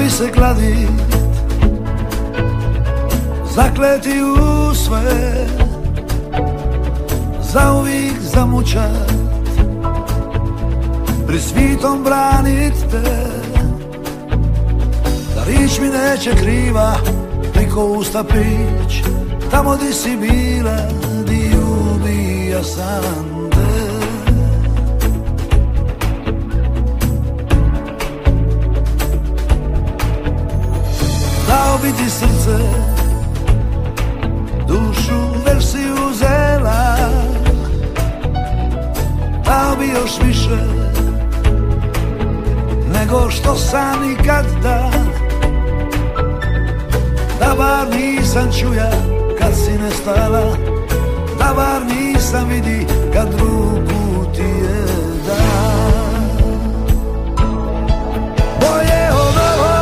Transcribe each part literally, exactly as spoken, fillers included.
bi se kladit, zakleti u sve, zauvijek zamučat, pri svitom branit te. Da rič mi neće kriva, priko usta prič, tamo di si bila, di ubija sam te. Dao bi ti srce, dušu već si uzela, dao bi još više nego što sam nikad da. Da bar nisam čuja kad si nestala, da bar nisam vidi kad ruku ti je da. Bolje od ovo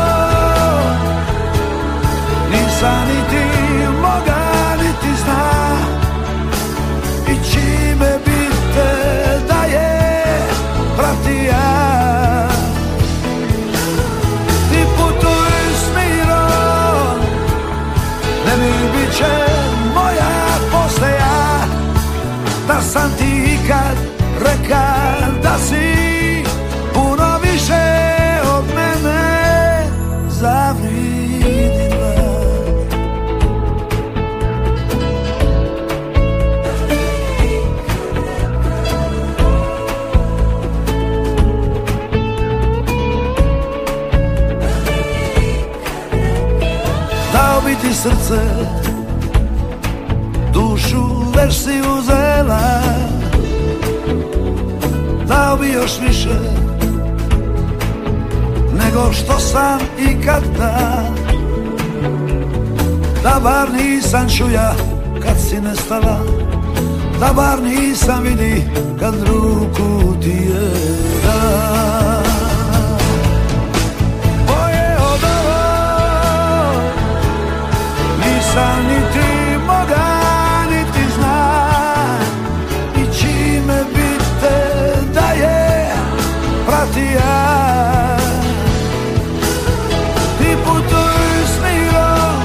nisam niti moga niti zna, i čime bi te da je pratija. Ti putuj s mirom, ne mi bit će moja postaja. Da sam ti ikad reka da si puno više od mene zavridila. Dao bi ti srce, dušu već si uzela, dao bi još više nego što sam ikad da. Da bar nisam čuja kad si nestala, da bar nisam vidi kad ruku ti je da. Nisam niti moga niti znam, i čime bi te da je pratija. Ti putuj s mirom,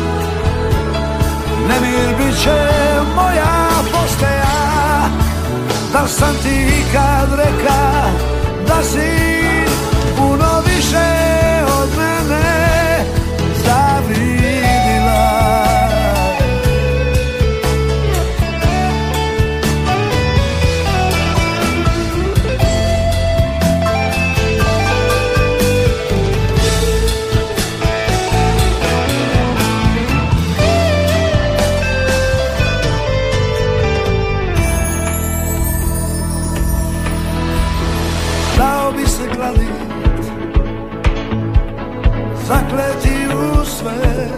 nemir bit će moja postaja. Da sam ti ikad reka da si puno više od mene zavidila. Dao bi se kladit, zakleti u sve,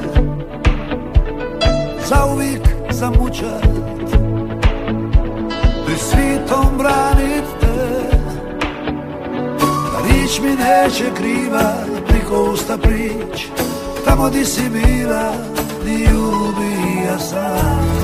zauvijek zamučat, pri svitom branit te. Da rič mi neće kriva, priko usta prič, tamo di si bila, di ubija sam.